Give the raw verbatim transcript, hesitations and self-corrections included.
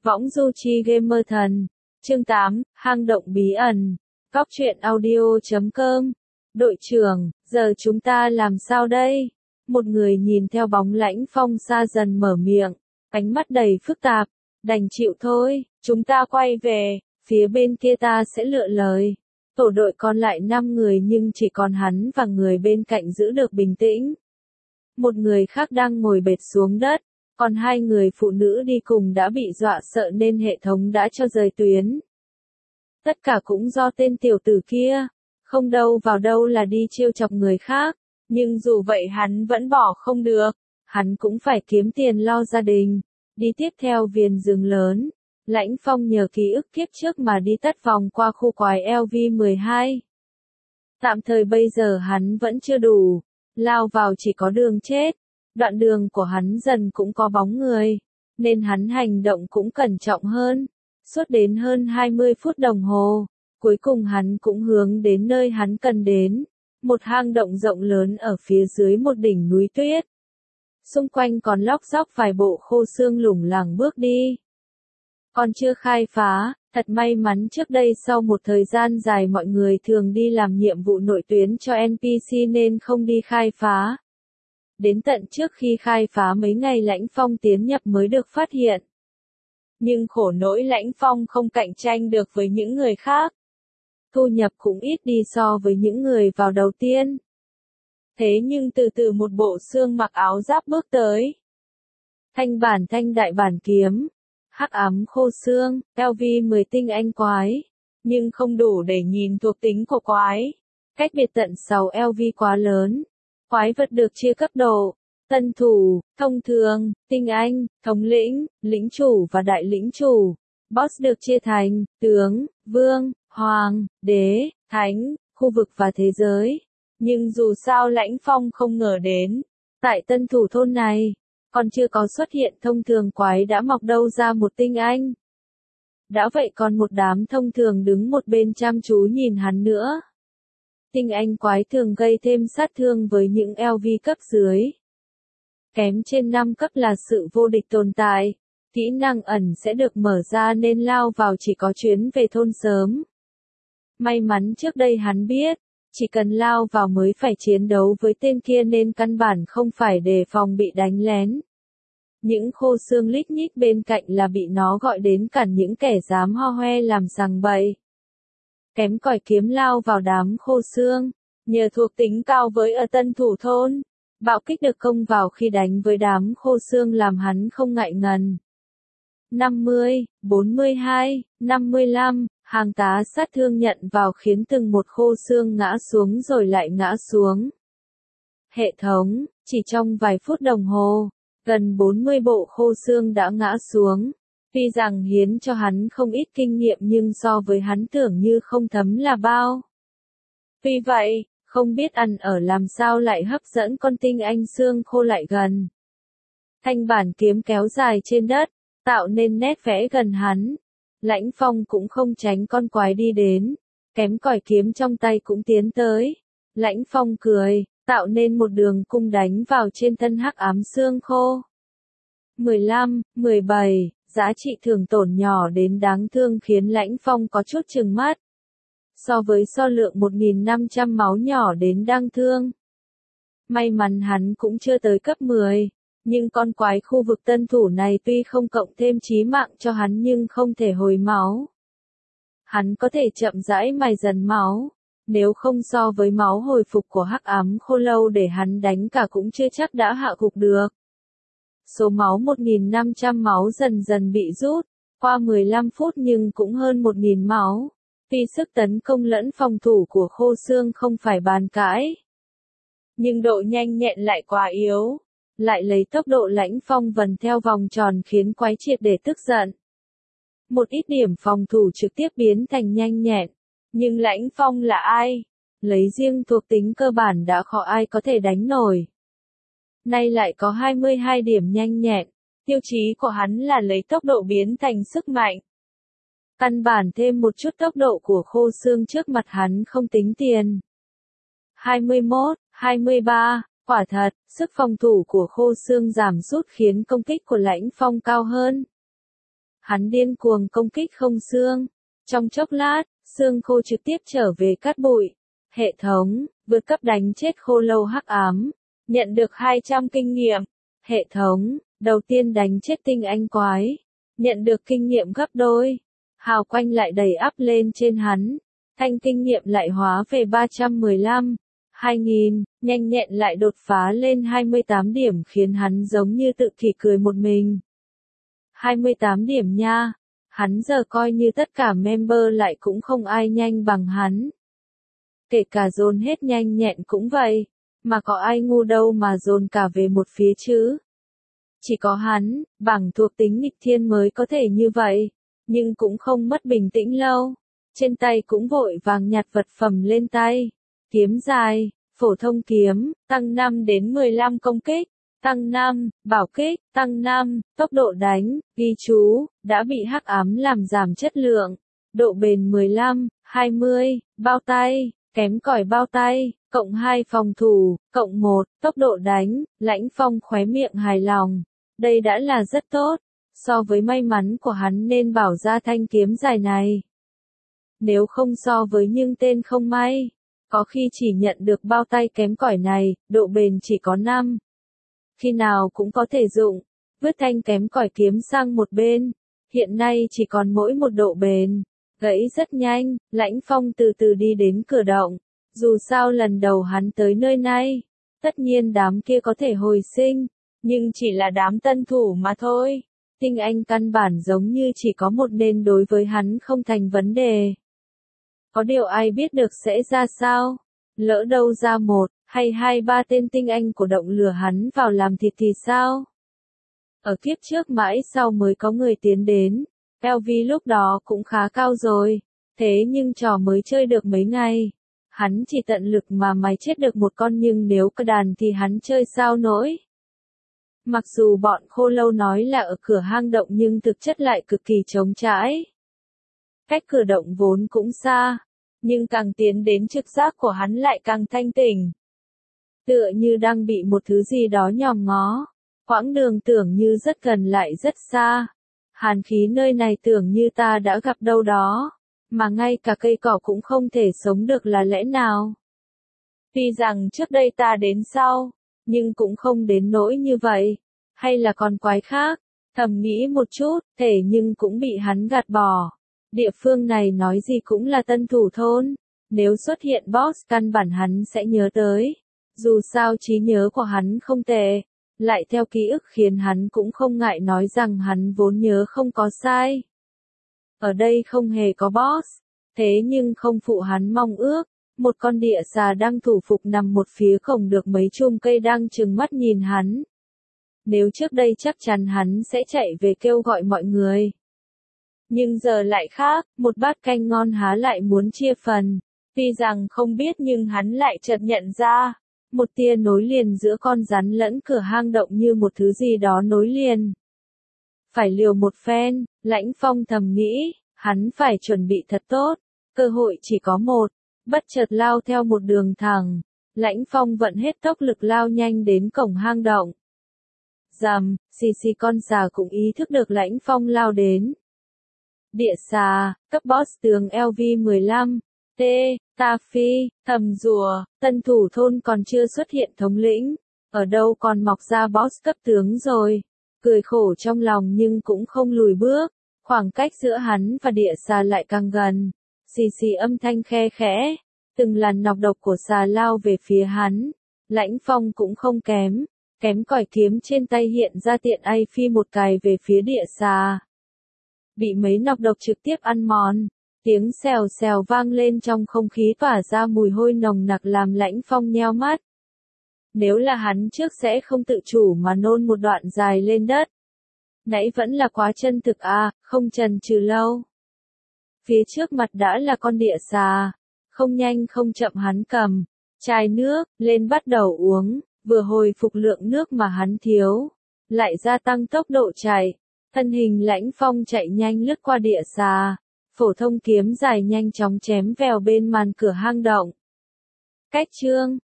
Võng du chi gamer thần. Chương tám, hang động bí ẩn. Góc truyện audio chấm com. Đội trưởng, giờ chúng ta làm sao đây? Một người nhìn theo bóng Lãnh Phong xa dần mở miệng, ánh mắt đầy phức tạp. Đành chịu thôi, chúng ta quay về, phía bên kia ta sẽ lựa lời. Tổ đội còn lại năm người nhưng chỉ còn hắn và người bên cạnh giữ được bình tĩnh. Một người khác đang ngồi bệt xuống đất, còn hai người phụ nữ đi cùng đã bị dọa sợ nên hệ thống đã cho rời tuyến. Tất cả cũng do tên tiểu tử kia, không đâu vào đâu là đi trêu chọc người khác, nhưng dù vậy hắn vẫn bỏ không được, hắn cũng phải kiếm tiền lo gia đình. Đi tiếp theo viền rừng lớn, Lãnh Phong nhờ ký ức kiếp trước mà đi tất vòng qua khu quái L V mười hai. Tạm thời bây giờ hắn vẫn chưa đủ, lao vào chỉ có đường chết, đoạn đường của hắn dần cũng có bóng người, nên hắn hành động cũng cẩn trọng hơn. Suốt đến hơn hai mươi phút đồng hồ, cuối cùng hắn cũng hướng đến nơi hắn cần đến, một hang động rộng lớn ở phía dưới một đỉnh núi tuyết. Xung quanh còn lóc dóc vài bộ khô xương lủng lẳng bước đi. Còn chưa khai phá, thật may mắn trước đây sau một thời gian dài mọi người thường đi làm nhiệm vụ nội tuyến cho N P C nên không đi khai phá. Đến tận trước khi khai phá mấy ngày Lãnh Phong tiến nhập mới được phát hiện. Nhưng khổ nỗi Lãnh Phong không cạnh tranh được với những người khác. Thu nhập cũng ít đi so với những người vào đầu tiên. Thế nhưng từ từ một bộ xương mặc áo giáp bước tới. Thanh bản thanh đại bản kiếm. Hắc ám khô xương, L V mười tinh anh quái. Nhưng không đủ để nhìn thuộc tính của quái. Cách biệt tận sáu L V quá lớn. Quái vật được chia cấp độ. Tân thủ, thông thường, tinh anh, thống lĩnh, lĩnh chủ và đại lĩnh chủ. Boss được chia thành, tướng, vương, hoàng, đế, thánh, khu vực và thế giới. Nhưng dù sao Lãnh Phong không ngờ đến, tại tân thủ thôn này, còn chưa có xuất hiện thông thường quái đã mọc đâu ra một tinh anh. Đã vậy còn một đám thông thường đứng một bên chăm chú nhìn hắn nữa. Tinh anh quái thường gây thêm sát thương với những L V cấp dưới. Kém trên năm cấp là sự vô địch tồn tại, kỹ năng ẩn sẽ được mở ra nên lao vào chỉ có chuyến về thôn sớm. May mắn trước đây hắn biết, chỉ cần lao vào mới phải chiến đấu với tên kia nên căn bản không phải đề phòng bị đánh lén. Những khô xương lít nhít bên cạnh là bị nó gọi đến cản những kẻ dám ho hoe làm sằng bậy. Kém cỏi kiếm lao vào đám khô xương, nhờ thuộc tính cao với ở tân thủ thôn. Bạo kích được công vào khi đánh với đám khô xương làm hắn không ngại ngần. năm mươi, bốn mươi hai, năm mươi lăm, hàng tá sát thương nhận vào khiến từng một khô xương ngã xuống rồi lại ngã xuống. Hệ thống, chỉ trong vài phút đồng hồ, gần bốn mươi bộ khô xương đã ngã xuống. Tuy rằng hiến cho hắn không ít kinh nghiệm nhưng so với hắn tưởng như không thấm là bao. Tuy vậy, không biết ăn ở làm sao lại hấp dẫn con tinh anh xương khô lại gần. Thanh bản kiếm kéo dài trên đất, tạo nên nét vẽ gần hắn. Lãnh Phong cũng không tránh con quái đi đến, kém cỏi kiếm trong tay cũng tiến tới. Lãnh Phong cười, tạo nên một đường cung đánh vào trên thân hắc ám xương khô. mười lăm, mười bảy, giá trị thường tổn nhỏ đến đáng thương khiến Lãnh Phong có chút chừng mắt. So với so lượng một nghìn năm trăm máu nhỏ đến đáng thương. May mắn hắn cũng chưa tới cấp mười, nhưng con quái khu vực tân thủ này tuy không cộng thêm chí mạng cho hắn nhưng không thể hồi máu. Hắn có thể chậm rãi mài dần máu, nếu không so với máu hồi phục của hắc ám khô lâu để hắn đánh cả cũng chưa chắc đã hạ gục được. Số máu một nghìn năm trăm máu dần dần bị rút, qua mười lăm phút nhưng cũng hơn một nghìn máu. Tuy sức tấn công lẫn phòng thủ của khô xương không phải bàn cãi, nhưng độ nhanh nhẹn lại quá yếu, lại lấy tốc độ Lãnh Phong vần theo vòng tròn khiến quái triệt để tức giận. Một ít điểm phòng thủ trực tiếp biến thành nhanh nhẹn, nhưng Lãnh Phong là ai? Lấy riêng thuộc tính cơ bản đã khó ai có thể đánh nổi. Nay lại có hai mươi hai điểm nhanh nhẹn, tiêu chí của hắn là lấy tốc độ biến thành sức mạnh. Căn bản thêm một chút tốc độ của khô xương trước mặt hắn không tính tiền. hai mươi mốt, hai mươi ba, quả thật, sức phòng thủ của khô xương giảm sút khiến công kích của Lãnh Phong cao hơn. Hắn điên cuồng công kích không xương. Trong chốc lát, xương khô trực tiếp trở về cát bụi. Hệ thống, vượt cấp đánh chết khô lâu hắc ám. Nhận được hai trăm kinh nghiệm. Hệ thống, đầu tiên đánh chết tinh anh quái. Nhận được kinh nghiệm gấp đôi. Hào quanh lại đầy ắp lên trên hắn. Thanh kinh nghiệm lại hóa về ba trăm mười lăm. hai nghìn, nhanh nhẹn lại đột phá lên hai mươi tám điểm khiến hắn giống như tự kỷ cười một mình. hai mươi tám điểm nha. Hắn giờ coi như tất cả member lại cũng không ai nhanh bằng hắn. Kể cả dồn hết nhanh nhẹn cũng vậy. Mà có ai ngu đâu mà dồn cả về một phía chứ. Chỉ có hắn, bằng thuộc tính nghịch thiên mới có thể như vậy. Nhưng cũng không mất bình tĩnh lâu. Trên tay cũng vội vàng nhặt vật phẩm lên tay. Kiếm dài, phổ thông kiếm, tăng năm đến mười lăm công kích, tăng năm, bảo kích, tăng năm, tốc độ đánh, ghi chú, đã bị hắc ám làm giảm chất lượng. Độ bền mười lăm, hai mươi, bao tay, kém cỏi bao tay, cộng hai phòng thủ, cộng một, tốc độ đánh, Lãnh Phong khóe miệng hài lòng. Đây đã là rất tốt, so với may mắn của hắn nên bảo ra thanh kiếm dài này. Nếu không so với những tên không may, có khi chỉ nhận được bao tay kém cỏi này, độ bền chỉ có năm. Khi nào cũng có thể dụng, vứt thanh kém cỏi kiếm sang một bên, hiện nay chỉ còn mỗi một độ bền. Gãy rất nhanh, Lãnh Phong từ từ đi đến cửa động, dù sao lần đầu hắn tới nơi này, tất nhiên đám kia có thể hồi sinh, nhưng chỉ là đám tân thủ mà thôi. Tinh anh căn bản giống như chỉ có một nên đối với hắn không thành vấn đề. Có điều ai biết được sẽ ra sao? Lỡ đâu ra một, hay hai ba tên tinh anh của động lừa hắn vào làm thịt thì sao? Ở kiếp trước mãi sau mới có người tiến đến, lờ vê lúc đó cũng khá cao rồi, thế nhưng trò mới chơi được mấy ngày. Hắn chỉ tận lực mà mày chết được một con nhưng nếu cả đàn thì hắn chơi sao nổi. Mặc dù bọn khô lâu nói là ở cửa hang động nhưng thực chất lại cực kỳ trống trải. Cách cửa động vốn cũng xa, nhưng càng tiến đến trực giác của hắn lại càng thanh tỉnh. Tựa như đang bị một thứ gì đó nhòm ngó, quãng đường tưởng như rất gần lại rất xa. Hàn khí nơi này tưởng như ta đã gặp đâu đó, mà ngay cả cây cỏ cũng không thể sống được là lẽ nào. Tuy rằng trước đây ta đến sau, nhưng cũng không đến nỗi như vậy, hay là còn quái khác, thầm nghĩ một chút, thể nhưng cũng bị hắn gạt bỏ. Địa phương này nói gì cũng là tân thủ thôn, nếu xuất hiện boss căn bản hắn sẽ nhớ tới. Dù sao trí nhớ của hắn không tệ, lại theo ký ức khiến hắn cũng không ngại nói rằng hắn vốn nhớ không có sai. Ở đây không hề có boss, thế nhưng không phụ hắn mong ước, một con địa xà đang thủ phục nằm một phía cổng được mấy chùm cây đang trừng mắt nhìn hắn. Nếu trước đây chắc chắn hắn sẽ chạy về kêu gọi mọi người. Nhưng giờ lại khác, một bát canh ngon há lại muốn chia phần. Tuy rằng không biết nhưng hắn lại chợt nhận ra, một tia nối liền giữa con rắn lẫn cửa hang động như một thứ gì đó nối liền. Phải liều một phen, Lãnh Phong thầm nghĩ, hắn phải chuẩn bị thật tốt, cơ hội chỉ có một, bất chợt lao theo một đường thẳng. Lãnh Phong vận hết tốc lực lao nhanh đến cổng hang động. Rầm, xì xì con xà cũng ý thức được Lãnh Phong lao đến. Địa xà, cấp boss tướng lờ vê mười lăm, T, Ta Phi, thầm rùa, tân thủ thôn còn chưa xuất hiện thống lĩnh, ở đâu còn mọc ra boss cấp tướng rồi, cười khổ trong lòng nhưng cũng không lùi bước, khoảng cách giữa hắn và địa xà lại càng gần, xì xì âm thanh khe khẽ, từng làn nọc độc của xà lao về phía hắn, Lãnh Phong cũng không kém, kém cỏi kiếm trên tay hiện ra tiện ai phi một cài về phía địa xà. Bị mấy nọc độc trực tiếp ăn mòn. Tiếng xèo xèo vang lên trong không khí tỏa ra mùi hôi nồng nặc làm Lãnh Phong nheo mắt. Nếu là hắn trước sẽ không tự chủ mà nôn một đoạn dài lên đất. Nãy vẫn là quá chân thực à, không chần chừ lâu. Phía trước mặt đã là con địa xà. Không nhanh không chậm hắn cầm chai nước lên bắt đầu uống, vừa hồi phục lượng nước mà hắn thiếu, lại gia tăng tốc độ chạy. Thân hình Lãnh Phong chạy nhanh lướt qua địa xà. Phổ thông kiếm dài nhanh chóng chém vèo bên màn cửa hang động. Cách chương